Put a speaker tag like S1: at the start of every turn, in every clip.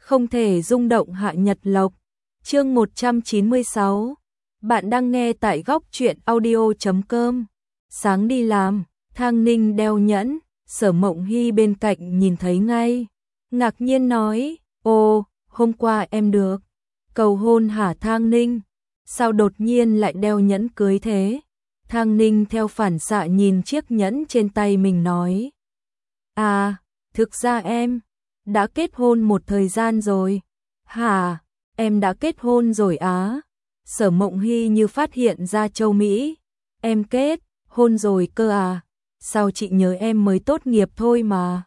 S1: không thể rung động Hạ Nhật Lộc. Chương 196. Bạn đang nghe tại góc truyện audio.com. Sáng đi làm, Thang Ninh đeo nhẫn, Sở Mộng Hy bên cạnh nhìn thấy ngay, ngạc nhiên nói: "Ồ, hôm qua em được cầu hôn hả Thang Ninh? Sao đột nhiên lại đeo nhẫn cưới thế?" Thang Ninh theo phản xạ nhìn chiếc nhẫn trên tay mình nói: "À, thực ra em đã kết hôn một thời gian rồi." "Hả, em đã kết hôn rồi á?" Sở Mộng Hy như phát hiện ra châu Mỹ. "Em kết hôn rồi cơ à? Sao chị nhớ em mới tốt nghiệp thôi mà."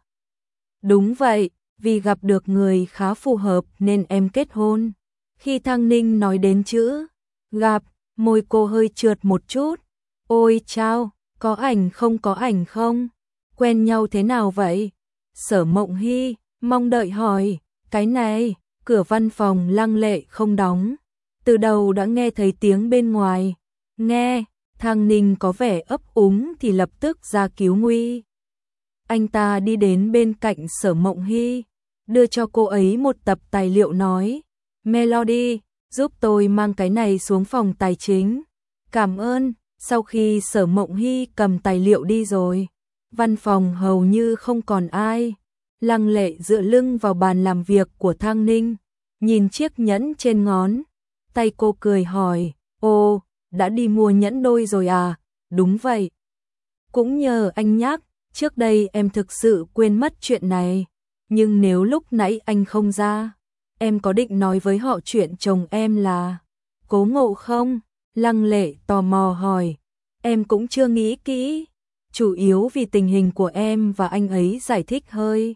S1: "Đúng vậy, vì gặp được người khá phù hợp nên em kết hôn." Khi Thang Ninh nói đến chữ gặp, môi cô hơi trượt một chút. "Ôi chao, có ảnh không? Quen nhau thế nào vậy?" Sở Mộng Hy mong đợi hỏi. Cái này, cửa văn phòng lăng lệ không đóng. Từ đầu đã nghe thấy tiếng bên ngoài. Nghe, Thang Ninh có vẻ ấp úng thì lập tức ra cứu nguy. Anh ta đi đến bên cạnh Sở Mộng Hy, đưa cho cô ấy một tập tài liệu nói: "Melody, giúp tôi mang cái này xuống phòng tài chính." "Cảm ơn." Sau khi Sở Mộng Hy cầm tài liệu đi rồi, văn phòng hầu như không còn ai. Lăng lệ dựa lưng vào bàn làm việc của Thang Ninh, nhìn chiếc nhẫn trên ngón tay cô cười hỏi: "Ồ, đã đi mua nhẫn đôi rồi à?" "Đúng vậy. Cũng nhờ anh nhắc, trước đây em thực sự quên mất chuyện này. Nhưng nếu lúc nãy anh không ra, em có định nói với họ chuyện chồng em là Cố Ngộ không?" Lăng lệ tò mò hỏi. "Em cũng chưa nghĩ kỹ, chủ yếu vì tình hình của em và anh ấy giải thích hơi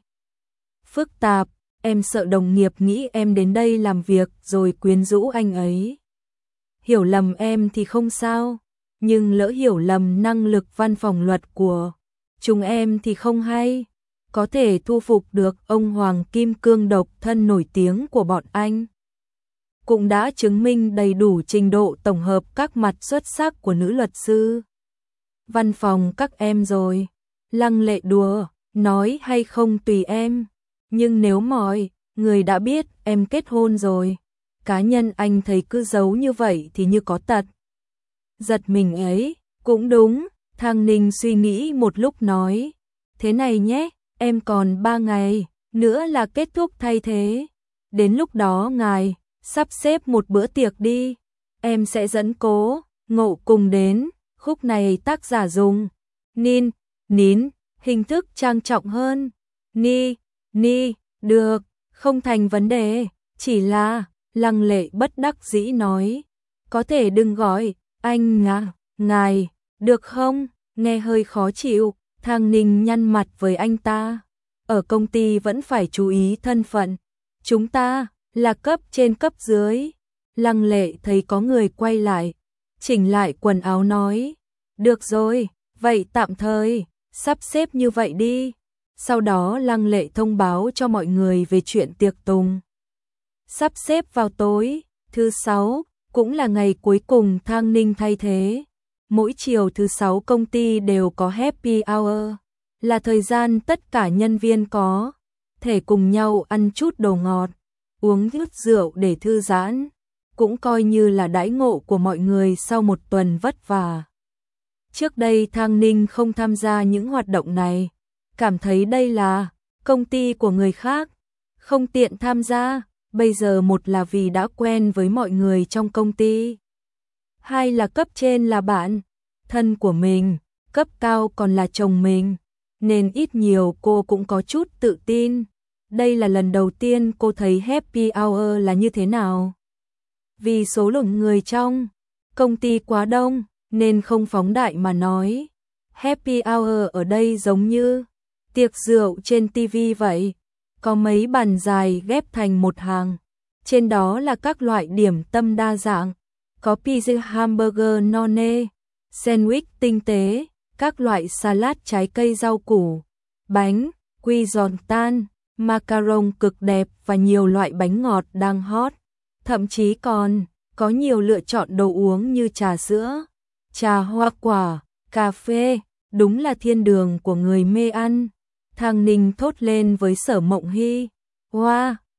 S1: phức tạp, em sợ đồng nghiệp nghĩ em đến đây làm việc rồi quyến rũ anh ấy. Hiểu lầm em thì không sao, nhưng lỡ hiểu lầm năng lực văn phòng luật của chúng em thì không hay. Có thể thu phục được ông Hoàng Kim Cương độc thân nổi tiếng của bọn anh, cũng đã chứng minh đầy đủ trình độ tổng hợp các mặt xuất sắc của nữ luật sư văn phòng các em rồi." Lăng lệ đùa, nói hay không tùy em. Nhưng nếu mọi người đã biết em kết hôn rồi, cá nhân anh thấy cứ giấu như vậy thì như có tật. Giật mình ấy, cũng đúng. Thang Ninh suy nghĩ một lúc nói: "Thế này nhé, em còn 3 ngày nữa là kết thúc thay thế. Đến lúc đó ngài sắp xếp một bữa tiệc đi. Em sẽ dẫn Cố Ngộ cùng đến. Khúc này tác giả dùng nín, hình thức trang trọng hơn. Ni, được, không thành vấn đề. Chỉ là..." Lăng lệ bất đắc dĩ nói: "Có thể đừng gọi anh ngài, được không?" Nghe hơi khó chịu, Thang Ninh nhăn mặt với anh ta. Ở công ty vẫn phải chú ý thân phận. Chúng ta là cấp trên cấp dưới. Lăng lệ thấy có người quay lại, chỉnh lại quần áo nói: "Được rồi, vậy tạm thời sắp xếp như vậy đi." Sau đó Lăng lệ thông báo cho mọi người về chuyện tiệc tùng sắp xếp vào tối thứ Sáu, cũng là ngày cuối cùng Thang Ninh thay thế. Mỗi chiều thứ Sáu công ty đều có happy hour, là thời gian tất cả nhân viên có thể cùng nhau ăn chút đồ ngọt, uống chút rượu để thư giãn, cũng coi như là đãi ngộ của mọi người sau một tuần vất vả. Trước đây Thang Ninh không tham gia những hoạt động này, cảm thấy đây là công ty của người khác, không tiện tham gia. Bây giờ một là vì đã quen với mọi người trong công ty, hai là cấp trên là bạn thân của mình, cấp cao còn là chồng mình, nên ít nhiều cô cũng có chút tự tin. Đây là lần đầu tiên cô thấy happy hour là như thế nào. Vì số lượng người trong công ty quá đông nên không phóng đại mà nói, happy hour ở đây giống như tiệc rượu trên TV vậy. Có mấy bàn dài ghép thành một hàng, trên đó là các loại điểm tâm đa dạng, có pizza, hamburger no nê, sandwich tinh tế, các loại salad trái cây rau củ, bánh quy giòn tan, macaron cực đẹp và nhiều loại bánh ngọt đang hot. Thậm chí còn có nhiều lựa chọn đồ uống như trà sữa, trà hoa quả, cà phê, đúng là thiên đường của người mê ăn. Thang Ninh thốt lên với Sở Mộng Hy: "Wow,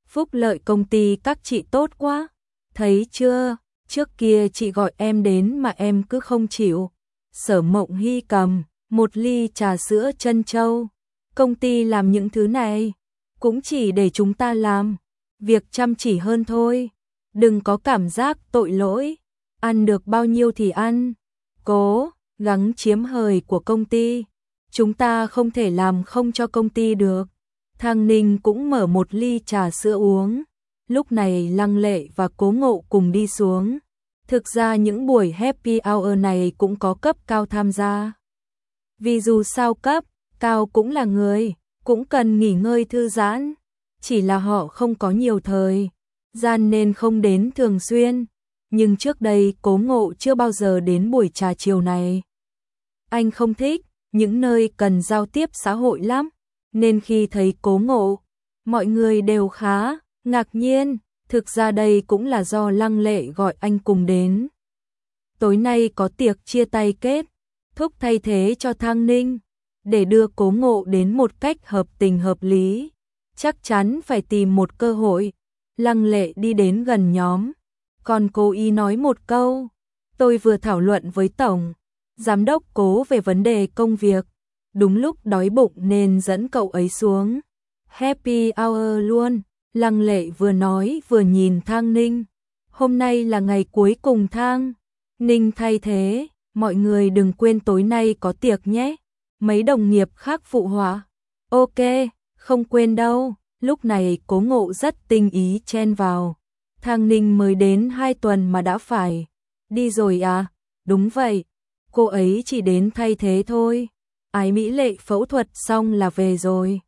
S1: phúc lợi công ty các chị tốt quá. Thấy chưa, trước kia chị gọi em đến mà em cứ không chịu. Sở Mộng Hy cầm một ly trà sữa trân châu. Công ty làm những thứ này cũng chỉ để chúng ta làm việc chăm chỉ hơn thôi. Đừng có cảm giác tội lỗi, ăn được bao nhiêu thì ăn. Cố gắng chiếm hời của công ty, chúng ta không thể làm không cho công ty được. Thang Ninh cũng mở một ly trà sữa uống. Lúc này Lăng Lệ và Cố Ngộ cùng đi xuống. Thực ra những buổi happy hour này cũng có cấp cao tham gia. Vì dù sao cấp cao cũng là người, cũng cần nghỉ ngơi thư giãn. Chỉ là họ không có nhiều thời gian nên không đến thường xuyên. Nhưng trước đây Cố Ngộ chưa bao giờ đến buổi trà chiều này. Anh không thích những nơi cần giao tiếp xã hội lắm, nên khi thấy Cố Ngộ, mọi người đều khá ngạc nhiên. Thực ra đây cũng là do Lăng Lệ gọi anh cùng đến. Tối nay có tiệc chia tay kết thúc thay thế cho Thang Ninh. Để đưa Cố Ngộ đến một cách hợp tình hợp lý, chắc chắn phải tìm một cơ hội. Lăng Lệ đi đến gần nhóm, còn cố ý nói một câu. Tôi vừa thảo luận với Tổng Giám đốc Cố về vấn đề công việc. Đúng lúc đói bụng nên dẫn cậu ấy xuống. Happy hour luôn. Lăng Lệ vừa nói vừa nhìn Thang Ninh. Hôm nay là ngày cuối cùng Thang Ninh thay thế. Mọi người đừng quên tối nay có tiệc nhé. Mấy đồng nghiệp khác phụ họa. Ok, không quên đâu. Lúc này Cố Ngộ rất tinh ý chen vào. Thang Ninh mới đến 2 tuần mà đã phải đi rồi à? Đúng vậy, cô ấy chỉ đến thay thế thôi. Ái Mỹ Lệ phẫu thuật xong là về rồi.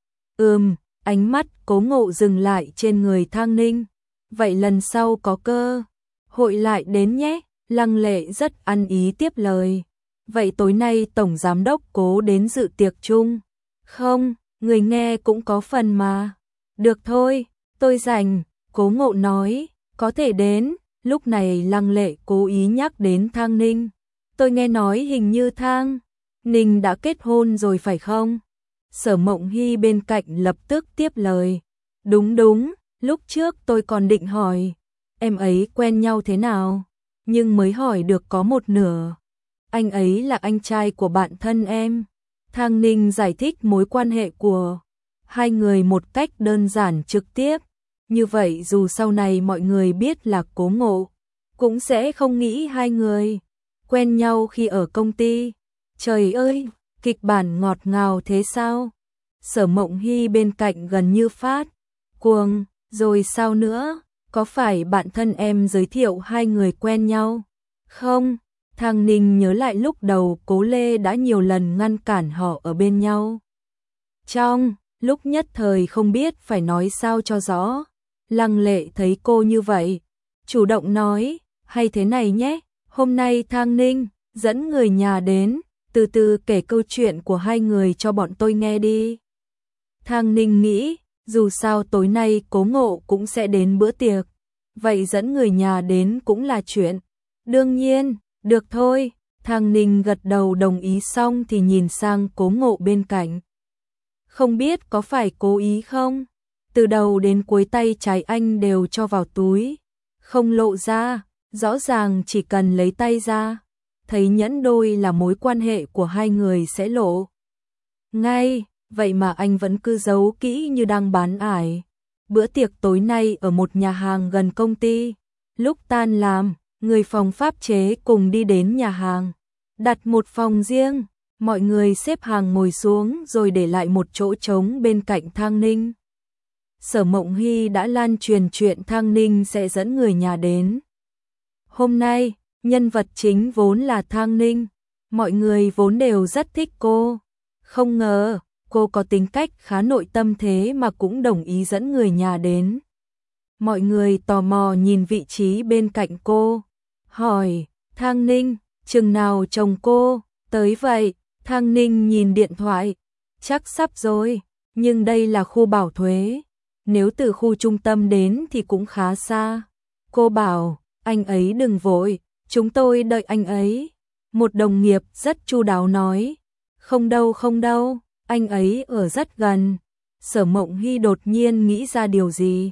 S1: Ánh mắt Cố Ngộ dừng lại trên người Thang Ninh. Vậy lần sau có cơ hội lại đến nhé. Lăng Lệ rất ăn ý tiếp lời. Vậy tối nay Tổng Giám đốc Cố đến dự tiệc chung? Không, người nghe cũng có phần mà. Được thôi, tôi rảnh. Cố Ngộ nói, có thể đến. Lúc này Lăng Lệ cố ý nhắc đến Thang Ninh. Tôi nghe nói hình như Thang Ninh đã kết hôn rồi phải không? Sở Mộng Hy bên cạnh lập tức tiếp lời. Đúng, lúc trước tôi còn định hỏi em ấy quen nhau thế nào, nhưng mới hỏi được có một nửa. Anh ấy là anh trai của bạn thân em. Thang Ninh giải thích mối quan hệ của hai người một cách đơn giản trực tiếp. Như vậy dù sau này mọi người biết là Cố Ngộ, cũng sẽ không nghĩ hai người quen nhau khi ở công ty. Trời ơi, kịch bản ngọt ngào thế sao? Sở Mộng Hy bên cạnh gần như phát cuồng. Rồi sao nữa? Có phải bạn thân em giới thiệu hai người quen nhau? Không, Thang Ninh nhớ lại lúc đầu Cố Lê đã nhiều lần ngăn cản họ ở bên nhau. Trong lúc nhất thời không biết phải nói sao cho rõ. Lăng Lệ thấy cô như vậy, chủ động nói, hay thế này nhé, hôm nay Thang Ninh dẫn người nhà đến, từ từ kể câu chuyện của hai người cho bọn tôi nghe đi. Thang Ninh nghĩ, dù sao tối nay Cố Ngộ cũng sẽ đến bữa tiệc, vậy dẫn người nhà đến cũng là chuyện đương nhiên. Được thôi. Thang Ninh gật đầu đồng ý xong thì nhìn sang Cố Ngộ bên cạnh. Không biết có phải cố ý không? Từ đầu đến cuối tay trái anh đều cho vào túi, không lộ ra, rõ ràng chỉ cần lấy tay ra, thấy nhẫn đôi là mối quan hệ của hai người sẽ lộ ngay, vậy mà anh vẫn cứ giấu kỹ như đang bán ải. Bữa tiệc tối nay ở một nhà hàng gần công ty. Lúc tan làm, người phòng pháp chế cùng đi đến nhà hàng, đặt một phòng riêng, mọi người xếp hàng ngồi xuống rồi để lại một chỗ trống bên cạnh Thang Ninh. Sở Mộng Hy đã lan truyền chuyện Thang Ninh sẽ dẫn người nhà đến. Hôm nay, nhân vật chính vốn là Thang Ninh, mọi người vốn đều rất thích cô. Không ngờ, cô có tính cách khá nội tâm thế mà cũng đồng ý dẫn người nhà đến. Mọi người tò mò nhìn vị trí bên cạnh cô, hỏi, Thang Ninh, chừng nào chồng cô tới vậy? Thang Ninh nhìn điện thoại, chắc sắp rồi, nhưng đây là khu bảo thuế, nếu từ khu trung tâm đến thì cũng khá xa. Cô bảo, anh ấy đừng vội, chúng tôi đợi anh ấy. Một đồng nghiệp rất chu đáo nói, không đâu, anh ấy ở rất gần. Sở Mộng Hy đột nhiên nghĩ ra điều gì.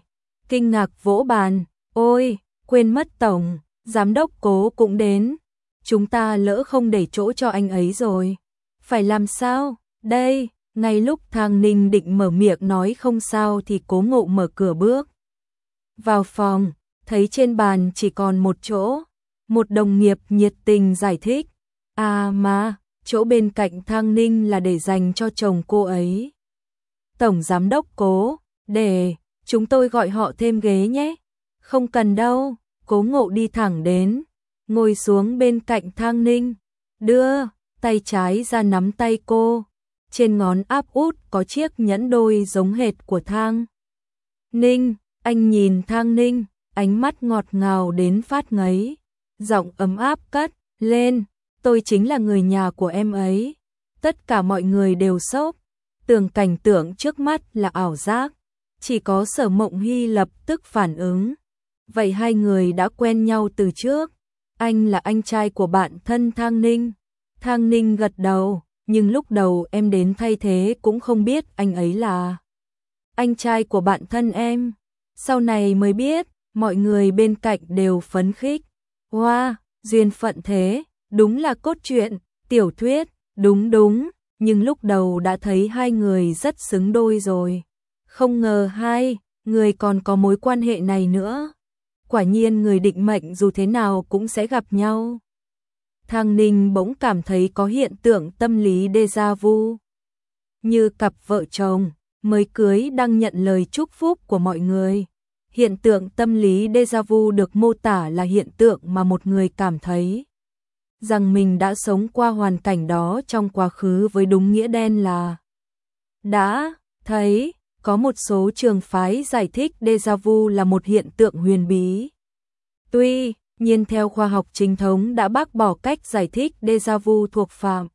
S1: kinh ngạc vỗ bàn, ôi, quên mất tổng, giám đốc Cố cũng đến. Chúng ta lỡ không để chỗ cho anh ấy rồi. Phải làm sao? Đây, ngay lúc Thang Ninh định mở miệng nói không sao thì Cố Ngộ mở cửa bước vào phòng, thấy trên bàn chỉ còn một chỗ. Một đồng nghiệp nhiệt tình giải thích, à mà, chỗ bên cạnh Thang Ninh là để dành cho chồng cô ấy. Tổng giám đốc Cố, để chúng tôi gọi họ thêm ghế nhé. Không cần đâu. Cố Ngộ đi thẳng đến, ngồi xuống bên cạnh Thang Ninh, đưa tay trái ra nắm tay cô. Trên ngón áp út có chiếc nhẫn đôi giống hệt của Thang Ninh. Anh nhìn Thang Ninh, ánh mắt ngọt ngào đến phát ngấy, giọng ấm áp cất lên, tôi chính là người nhà của em ấy. Tất cả mọi người đều sốc, tưởng cảnh tượng trước mắt là ảo giác, chỉ có Sở Mộng Hy lập tức phản ứng. Vậy hai người đã quen nhau từ trước? Anh là anh trai của bạn thân Thang Ninh. Thang Ninh gật đầu, nhưng lúc đầu em đến thay thế cũng không biết anh ấy là anh trai của bạn thân em. Sau này mới biết, mọi người bên cạnh đều phấn khích. Wow, duyên phận thế, đúng là cốt truyện, tiểu thuyết, đúng, nhưng lúc đầu đã thấy hai người rất xứng đôi rồi. Không ngờ hai người còn có mối quan hệ này nữa. Quả nhiên người định mệnh dù thế nào cũng sẽ gặp nhau. Thang Ninh bỗng cảm thấy có hiện tượng tâm lý déjà vu. Như cặp vợ chồng mới cưới đang nhận lời chúc phúc của mọi người. Hiện tượng tâm lý déjà vu được mô tả là hiện tượng mà một người cảm thấy rằng mình đã sống qua hoàn cảnh đó trong quá khứ, với đúng nghĩa đen là đã thấy. Có một số trường phái giải thích déjà vu là một hiện tượng huyền bí. Tuy nhiên theo khoa học chính thống đã bác bỏ cách giải thích déjà vu thuộc phạm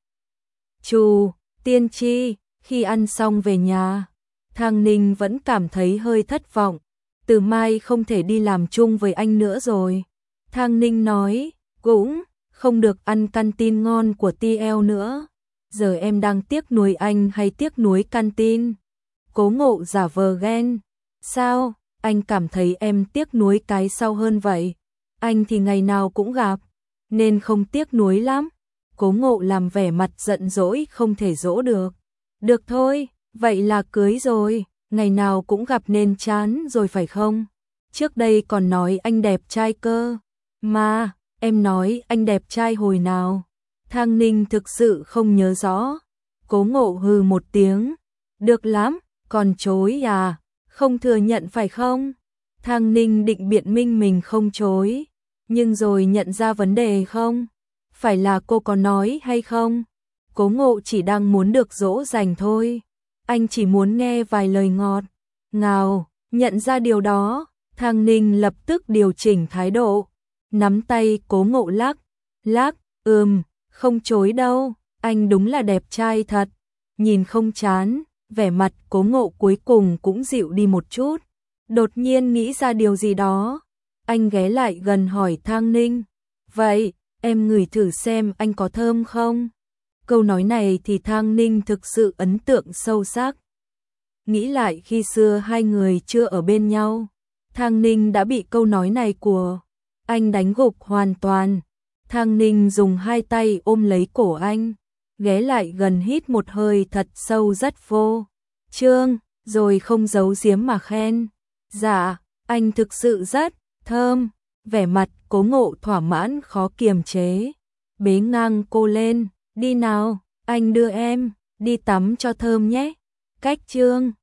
S1: trù tiên tri. Khi ăn xong về nhà, Thang Ninh vẫn cảm thấy hơi thất vọng. Từ mai không thể đi làm chung với anh nữa rồi. Thang Ninh nói, cũng không được ăn canteen ngon của TL nữa. Giờ em đang tiếc nuối anh hay tiếc nuối canteen? Cố Ngộ giả vờ ghen. Sao, anh cảm thấy em tiếc nuối cái sau hơn vậy? Anh thì ngày nào cũng gặp, nên không tiếc nuối lắm. Cố Ngộ làm vẻ mặt giận dỗi không thể dỗ được. Được thôi, vậy là cưới rồi, ngày nào cũng gặp nên chán rồi phải không? Trước đây còn nói anh đẹp trai cơ. Mà, em nói anh đẹp trai hồi nào? Thang Ninh thực sự không nhớ rõ. Cố Ngộ hừ một tiếng. Được lắm, còn chối à? Không thừa nhận phải không? Thang Ninh định biện minh mình không chối, nhưng rồi nhận ra vấn đề không? Phải là cô có nói hay không? Cố Ngộ chỉ đang muốn được dỗ dành thôi. Anh chỉ muốn nghe vài lời ngọt ngào. Nhận ra điều đó, Thang Ninh lập tức điều chỉnh thái độ. Nắm tay Cố Ngộ lắc, không chối đâu, anh đúng là đẹp trai thật. Nhìn không chán, vẻ mặt Cố Ngộ cuối cùng cũng dịu đi một chút. Đột nhiên nghĩ ra điều gì đó, anh ghé lại gần hỏi Thang Ninh, vậy, em ngửi thử xem anh có thơm không? Câu nói này thì Thang Ninh thực sự ấn tượng sâu sắc. Nghĩ lại khi xưa hai người chưa ở bên nhau, Thang Ninh đã bị câu nói này của anh đánh gục hoàn toàn. Thang Ninh dùng hai tay ôm lấy cổ anh, ghé lại gần hít một hơi thật sâu rất vô trương, rồi không giấu giếm mà khen. Dạ, anh thực sự rất thơm. Vẻ mặt Cố Ngộ thỏa mãn khó kiềm chế, bế ngang cô lên, đi nào, anh đưa em đi tắm cho thơm nhé. Cách chương